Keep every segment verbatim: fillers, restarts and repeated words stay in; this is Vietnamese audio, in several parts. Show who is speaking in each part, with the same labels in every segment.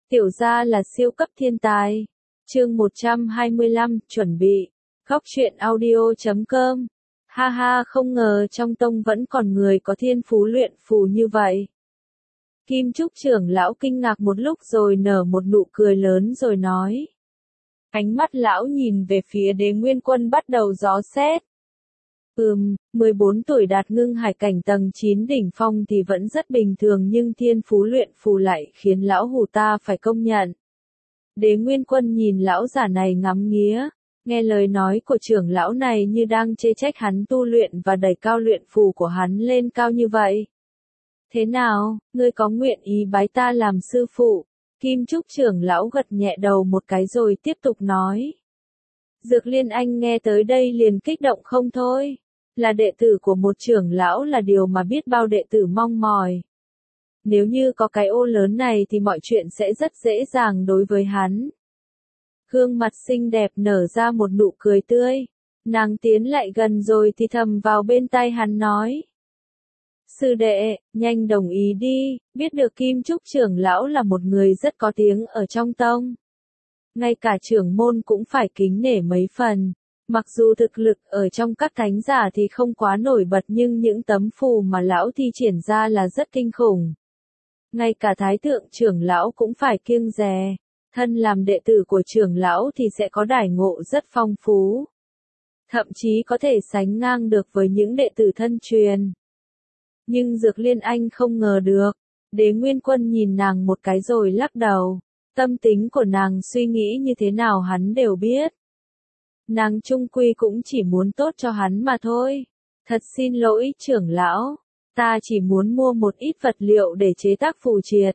Speaker 1: Tiểu gia là siêu cấp thiên tài. Chương một trăm hai mươi lăm, chuẩn bị. Góc truyện audio chấm com. Ha ha, không ngờ trong tông vẫn còn người có thiên phú luyện phù như vậy. Kim Trúc trưởng lão kinh ngạc một lúc rồi nở một nụ cười lớn rồi nói. Ánh mắt lão nhìn về phía Đế Nguyên Quân bắt đầu dò xét. Ừm, mười bốn tuổi đạt ngưng hải cảnh tầng chín đỉnh phong thì vẫn rất bình thường, nhưng thiên phú luyện phù lại khiến lão hù ta phải công nhận. Đế Nguyên Quân nhìn lão già này ngắm nghía, nghe lời nói của trưởng lão này như đang chê trách hắn tu luyện và đẩy cao luyện phù của hắn lên cao như vậy. Thế nào, ngươi có nguyện ý bái ta làm sư phụ? Kim Trúc trưởng lão gật nhẹ đầu một cái rồi tiếp tục nói. Dược Liên Anh nghe tới đây liền kích động không thôi. Là đệ tử của một trưởng lão là điều mà biết bao đệ tử mong mỏi. Nếu như có cái ô lớn này thì mọi chuyện sẽ rất dễ dàng đối với hắn. Gương mặt xinh đẹp nở ra một nụ cười tươi. Nàng tiến lại gần rồi thì thầm vào bên tai hắn nói. Sư đệ, nhanh đồng ý đi, biết được Kim Trúc trưởng lão là một người rất có tiếng ở trong tông. Ngay cả trưởng môn cũng phải kính nể mấy phần. Mặc dù thực lực ở trong các thánh giả thì không quá nổi bật, nhưng những tấm phù mà lão thi triển ra là rất kinh khủng. Ngay cả thái thượng trưởng lão cũng phải kiêng dè. Thân làm đệ tử của trưởng lão thì sẽ có đãi ngộ rất phong phú. Thậm chí có thể sánh ngang được với những đệ tử thân truyền. Nhưng Dược Liên Anh không ngờ được. Đế Nguyên Quân nhìn nàng một cái rồi lắc đầu. Tâm tính của nàng suy nghĩ như thế nào hắn đều biết. Nàng chung quy cũng chỉ muốn tốt cho hắn mà thôi. Thật xin lỗi trưởng lão, ta chỉ muốn mua một ít vật liệu để chế tác phù triệt.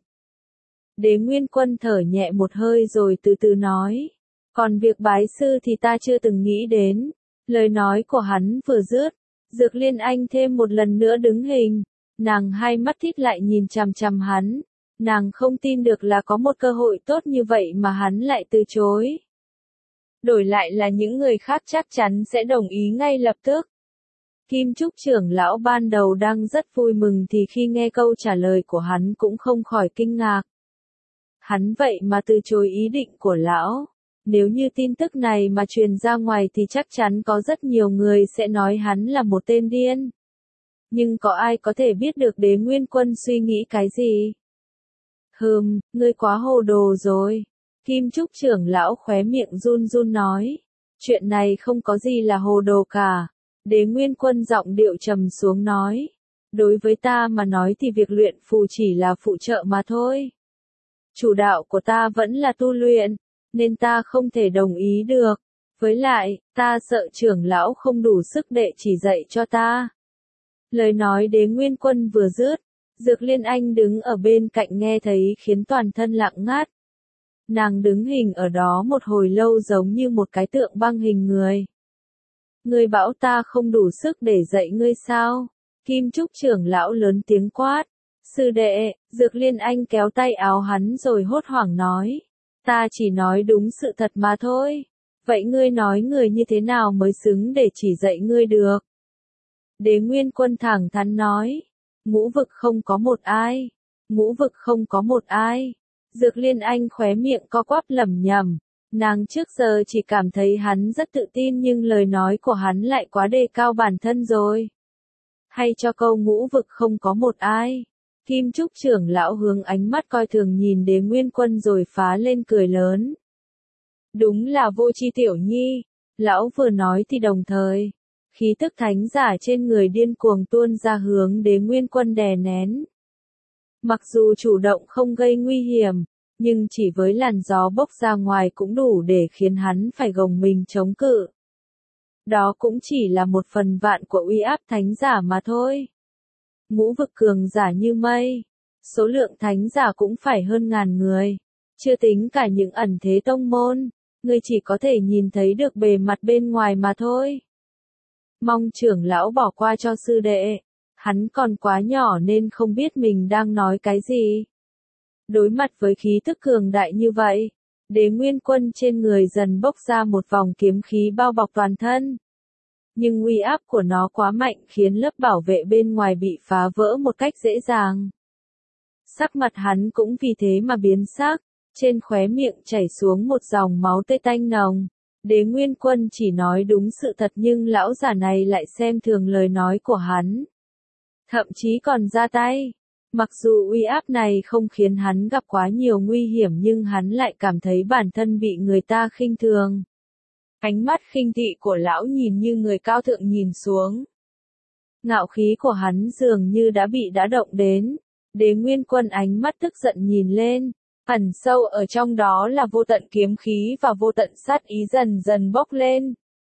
Speaker 1: Đế Nguyên Quân thở nhẹ một hơi rồi từ từ nói. Còn việc bái sư thì ta chưa từng nghĩ đến. Lời nói của hắn vừa dứt, Dược Liên Anh thêm một lần nữa đứng hình. Nàng hai mắt thít lại nhìn chằm chằm hắn. Nàng không tin được là có một cơ hội tốt như vậy mà hắn lại từ chối. Đổi lại là những người khác chắc chắn sẽ đồng ý ngay lập tức. Kim Trúc trưởng lão ban đầu đang rất vui mừng thì khi nghe câu trả lời của hắn cũng không khỏi kinh ngạc. Hắn vậy mà từ chối ý định của lão. Nếu như tin tức này mà truyền ra ngoài thì chắc chắn có rất nhiều người sẽ nói hắn là một tên điên. Nhưng có ai có thể biết được Đế Nguyên Quân suy nghĩ cái gì? Hừm, ngươi quá hồ đồ rồi. Kim Trúc trưởng lão khóe miệng run run nói. Chuyện này không có gì là hồ đồ cả. Đế Nguyên Quân giọng điệu trầm xuống nói. Đối với ta mà nói thì việc luyện phù chỉ là phụ trợ mà thôi. Chủ đạo của ta vẫn là tu luyện, nên ta không thể đồng ý được. Với lại, ta sợ trưởng lão không đủ sức để chỉ dạy cho ta. Lời nói Đế Nguyên Quân vừa dứt, Dược Liên Anh đứng ở bên cạnh nghe thấy khiến toàn thân lặng ngắt. Nàng đứng hình ở đó một hồi lâu giống như một cái tượng băng hình người. Ngươi bảo ta không đủ sức để dạy ngươi sao? Kim Trúc trưởng lão lớn tiếng quát. Sư đệ, Dược Liên Anh kéo tay áo hắn rồi hốt hoảng nói. Ta chỉ nói đúng sự thật mà thôi. Vậy ngươi nói người như thế nào mới xứng để chỉ dạy ngươi được? Đế Nguyên Quân thẳng thắn nói. Ngũ vực không có một ai. Ngũ vực không có một ai. Dược Liên Anh khóe miệng co quắp lẩm nhẩm. Nàng trước giờ chỉ cảm thấy hắn rất tự tin nhưng lời nói của hắn lại quá đề cao bản thân rồi. Hay cho câu ngũ vực không có một ai. Kim Trúc trưởng lão hướng ánh mắt coi thường nhìn Đế Nguyên Quân rồi phá lên cười lớn. Đúng là vô tri tiểu nhi. Lão vừa nói thì đồng thời. Khí tức thánh giả trên người điên cuồng tuôn ra hướng Đế Nguyên Quân đè nén. Mặc dù chủ động không gây nguy hiểm, nhưng chỉ với làn gió bốc ra ngoài cũng đủ để khiến hắn phải gồng mình chống cự. Đó cũng chỉ là một phần vạn của uy áp thánh giả mà thôi. Ngũ vực cường giả như mây, số lượng thánh giả cũng phải hơn ngàn người, chưa tính cả những ẩn thế tông môn, ngươi chỉ có thể nhìn thấy được bề mặt bên ngoài mà thôi. Mong trưởng lão bỏ qua cho sư đệ, hắn còn quá nhỏ nên không biết mình đang nói cái gì. Đối mặt với khí tức cường đại như vậy, Đế Nguyên Quân trên người dần bốc ra một vòng kiếm khí bao bọc toàn thân. Nhưng uy áp của nó quá mạnh khiến lớp bảo vệ bên ngoài bị phá vỡ một cách dễ dàng. Sắc mặt hắn cũng vì thế mà biến sắc, trên khóe miệng chảy xuống một dòng máu tươi tanh nồng. Đế Nguyên Quân chỉ nói đúng sự thật nhưng lão già này lại xem thường lời nói của hắn. Thậm chí còn ra tay. Mặc dù uy áp này không khiến hắn gặp quá nhiều nguy hiểm nhưng hắn lại cảm thấy bản thân bị người ta khinh thường. Ánh mắt khinh thị của lão nhìn như người cao thượng nhìn xuống. Ngạo khí của hắn dường như đã bị đã động đến. Đế Nguyên Quân ánh mắt tức giận nhìn lên. Ẩn sâu ở trong đó là vô tận kiếm khí và vô tận sát ý dần dần bốc lên.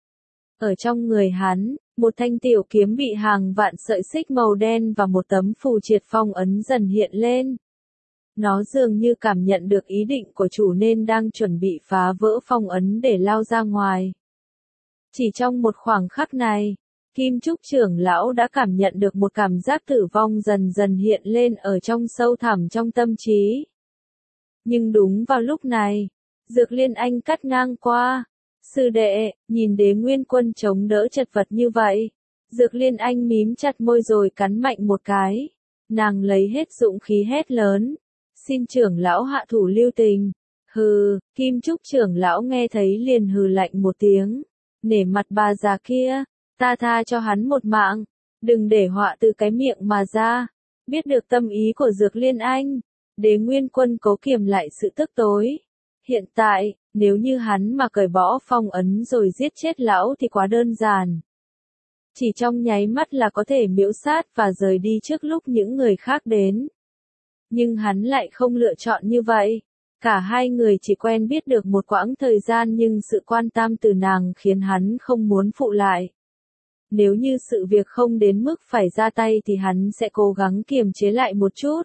Speaker 1: Ở trong người hắn, một thanh tiểu kiếm bị hàng vạn sợi xích màu đen và một tấm phù triệt phong ấn dần hiện lên. Nó dường như cảm nhận được ý định của chủ nên đang chuẩn bị phá vỡ phong ấn để lao ra ngoài. Chỉ trong một khoảng khắc này, Kim Trúc trưởng lão đã cảm nhận được một cảm giác tử vong dần dần hiện lên ở trong sâu thẳm trong tâm trí. Nhưng đúng vào lúc này, Dược Liên Anh cắt ngang qua. Sư đệ, nhìn Đế Nguyên Quân chống đỡ chật vật như vậy. Dược Liên Anh mím chặt môi rồi cắn mạnh một cái. Nàng lấy hết dũng khí hét lớn. Xin trưởng lão hạ thủ lưu tình. Hừ, Kim Trúc trưởng lão nghe thấy liền hừ lạnh một tiếng. Nể mặt bà già kia, ta tha cho hắn một mạng. Đừng để họa từ cái miệng mà ra. Biết được tâm ý của Dược Liên Anh. Đế Nguyên Quân cố kiềm lại sự tức tối. Hiện tại, nếu như hắn mà cởi bỏ phong ấn rồi giết chết lão thì quá đơn giản. Chỉ trong nháy mắt là có thể miễu sát và rời đi trước lúc những người khác đến. Nhưng hắn lại không lựa chọn như vậy. Cả hai người chỉ quen biết được một quãng thời gian nhưng sự quan tâm từ nàng khiến hắn không muốn phụ lại. Nếu như sự việc không đến mức phải ra tay thì hắn sẽ cố gắng kiềm chế lại một chút.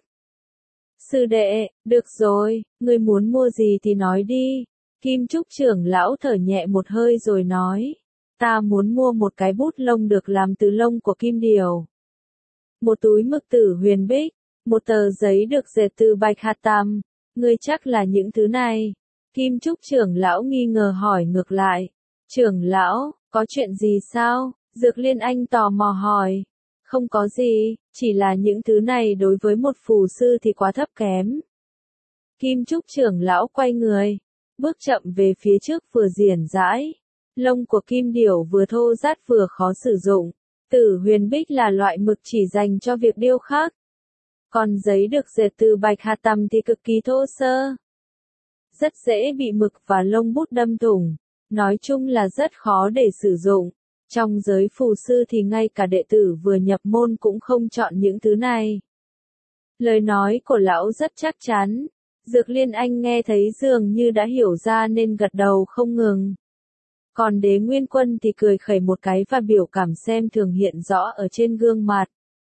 Speaker 1: Sư đệ, được rồi, ngươi muốn mua gì thì nói đi. Kim Trúc trưởng lão thở nhẹ một hơi rồi nói. Ta muốn mua một cái bút lông được làm từ lông của kim điểu. Một túi mực tử huyền bích. Một tờ giấy được dệt từ bạch hạt tam. Ngươi chắc là những thứ này. Kim Trúc trưởng lão nghi ngờ hỏi ngược lại. Trưởng lão, có chuyện gì sao? Dược Liên Anh tò mò hỏi. Không có gì, chỉ là những thứ này đối với một phù sư thì quá thấp kém. Kim Trúc trưởng lão quay người, bước chậm về phía trước vừa diển dãi. Lông của kim điểu vừa thô rát vừa khó sử dụng. Tử huyền bích là loại mực chỉ dành cho việc điêu khắc. Còn giấy được dệt từ bạch hạt tằm thì cực kỳ thô sơ. Rất dễ bị mực và lông bút đâm thủng. Nói chung là rất khó để sử dụng. Trong giới phù sư thì ngay cả đệ tử vừa nhập môn cũng không chọn những thứ này. Lời nói của lão rất chắc chắn. Dược Liên Anh nghe thấy dường như đã hiểu ra nên gật đầu không ngừng. Còn Đế Nguyên Quân thì cười khẩy một cái và biểu cảm xem thường hiện rõ ở trên gương mặt.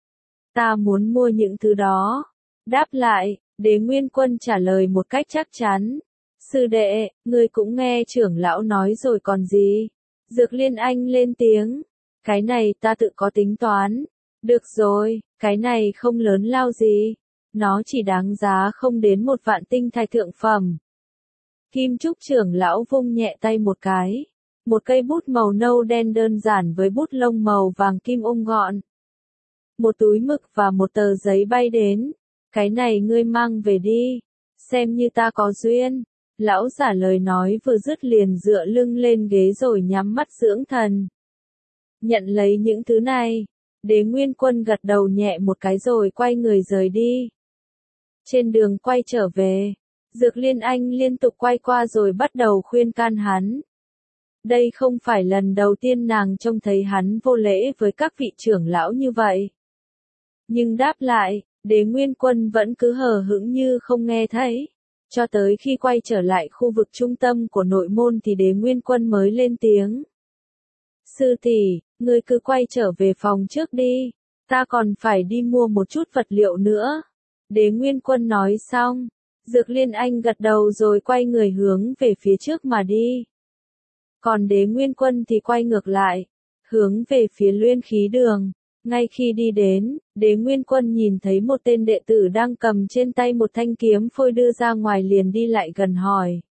Speaker 1: Ta muốn mua những thứ đó. Đáp lại, Đế Nguyên Quân trả lời một cách chắc chắn. Sư đệ, ngươi cũng nghe trưởng lão nói rồi còn gì. Dược Liên Anh lên tiếng. Cái này ta tự có tính toán. Được rồi, cái này không lớn lao gì. Nó chỉ đáng giá không đến một vạn tinh thạch thượng phẩm. Kim Trúc trưởng lão vung nhẹ tay một cái. Một cây bút màu nâu đen đơn giản với bút lông màu vàng kim ôm gọn. Một túi mực và một tờ giấy bay đến. Cái này ngươi mang về đi. Xem như ta có duyên. Lão giả lời nói vừa dứt liền dựa lưng lên ghế rồi nhắm mắt dưỡng thần. Nhận lấy những thứ này. Đế Nguyên Quân gật đầu nhẹ một cái rồi quay người rời đi. Trên đường quay trở về, Dược Liên Anh liên tục quay qua rồi bắt đầu khuyên can hắn. Đây không phải lần đầu tiên nàng trông thấy hắn vô lễ với các vị trưởng lão như vậy. Nhưng đáp lại, Đế Nguyên Quân vẫn cứ hờ hững như không nghe thấy. Cho tới khi quay trở lại khu vực trung tâm của nội môn thì Đế Nguyên Quân mới lên tiếng. Sư tỷ, ngươi cứ quay trở về phòng trước đi. Ta còn phải đi mua một chút vật liệu nữa. Đế Nguyên Quân nói xong. Dược Liên Anh gật đầu rồi quay người hướng về phía trước mà đi. Còn Đế Nguyên Quân thì quay ngược lại. Hướng về phía Luyện Khí Đường. Ngay khi đi đến, Đế Nguyên Quân nhìn thấy một tên đệ tử đang cầm trên tay một thanh kiếm phôi đưa ra ngoài liền đi lại gần hỏi.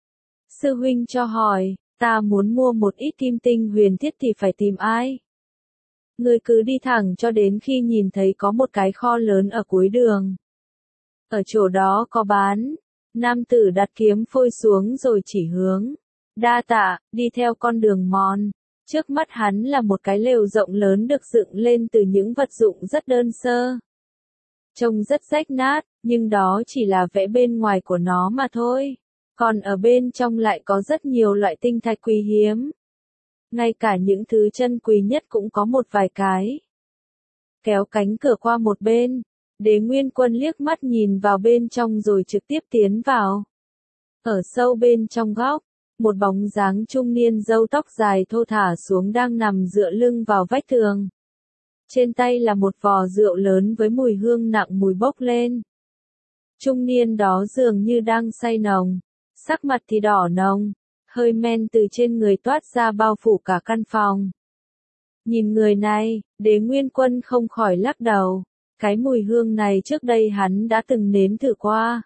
Speaker 1: Sư huynh cho hỏi, ta muốn mua một ít kim tinh huyền thiết thì phải tìm ai? Ngươi cứ đi thẳng cho đến khi nhìn thấy có một cái kho lớn ở cuối đường. Ở chỗ đó có bán. Nam tử đặt kiếm phôi xuống rồi chỉ hướng. Đa tạ, đi theo con đường mòn. Trước mắt hắn là một cái lều rộng lớn được dựng lên từ những vật dụng rất đơn sơ. Trông rất rách nát, nhưng đó chỉ là vẻ bên ngoài của nó mà thôi. Còn ở bên trong lại có rất nhiều loại tinh thạch quý hiếm. Ngay cả những thứ chân quý nhất cũng có một vài cái. Kéo cánh cửa qua một bên, Đế Nguyên Quân liếc mắt nhìn vào bên trong rồi trực tiếp tiến vào. Ở sâu bên trong góc, một bóng dáng trung niên râu tóc dài thô thả xuống đang nằm dựa lưng vào vách tường. Trên tay là một vò rượu lớn với mùi hương nặng mùi bốc lên. Trung niên đó dường như đang say nồng, sắc mặt thì đỏ nồng, hơi men từ trên người toát ra bao phủ cả căn phòng. Nhìn người này, Đế Nguyên Quân không khỏi lắc đầu, cái mùi hương này trước đây hắn đã từng nếm thử qua.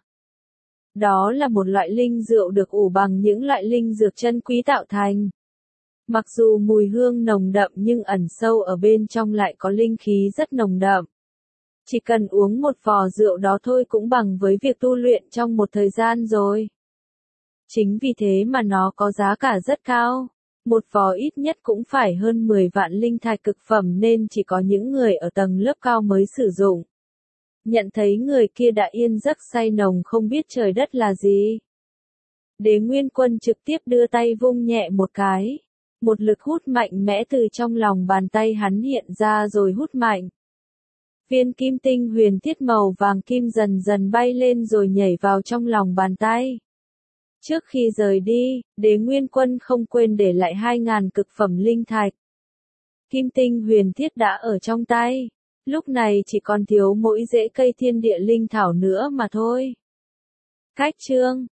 Speaker 1: Đó là một loại linh rượu được ủ bằng những loại linh dược chân quý tạo thành. Mặc dù mùi hương nồng đậm nhưng ẩn sâu ở bên trong lại có linh khí rất nồng đậm. Chỉ cần uống một vò rượu đó thôi cũng bằng với việc tu luyện trong một thời gian rồi. Chính vì thế mà nó có giá cả rất cao. Một vò ít nhất cũng phải hơn mười vạn linh thạch cực phẩm nên chỉ có những người ở tầng lớp cao mới sử dụng. Nhận thấy người kia đã yên giấc say nồng không biết trời đất là gì. Đế Nguyên Quân trực tiếp đưa tay vung nhẹ một cái. Một lực hút mạnh mẽ từ trong lòng bàn tay hắn hiện ra rồi hút mạnh. Viên kim tinh huyền thiết màu vàng kim dần dần bay lên rồi nhảy vào trong lòng bàn tay. Trước khi rời đi, Đế Nguyên Quân không quên để lại hai ngàn cực phẩm linh thạch. Kim tinh huyền thiết đã ở trong tay. Lúc này chỉ còn thiếu mỗi rễ cây thiên địa linh thảo nữa mà thôi. Cách chương